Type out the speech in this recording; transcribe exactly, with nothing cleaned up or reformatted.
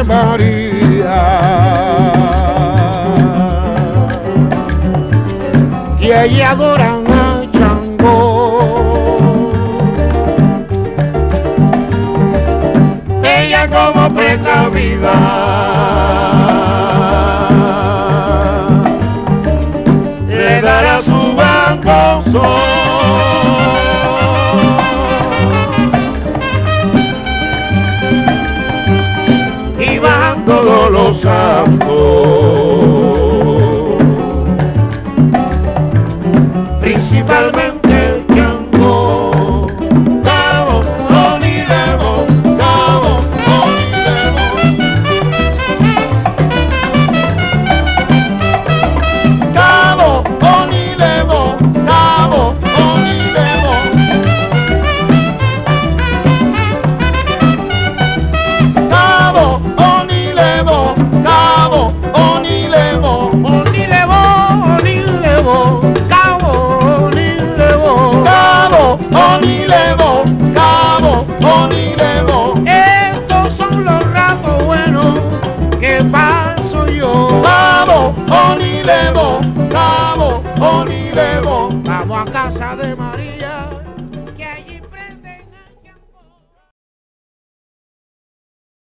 María. Y ella adoran a Changó. Ella como precavida le dará su banco sol. Y van todos los santos, principalmente Changó. Cabo, Onilemo, Cabo, Onilemo. Cabo, Onilemo, Cabo, Onilemo. Cabo, Onilemo, Cabo, Onilemo. Onilemo, Onilemo, Cabo, Onilemo. Cabo, Onilemo, Cabo, Onilemo. Estos son los ratos buenos que paso yo. Cabo, Onilemo, Cabo, Onilemo. Vamos a casa de María.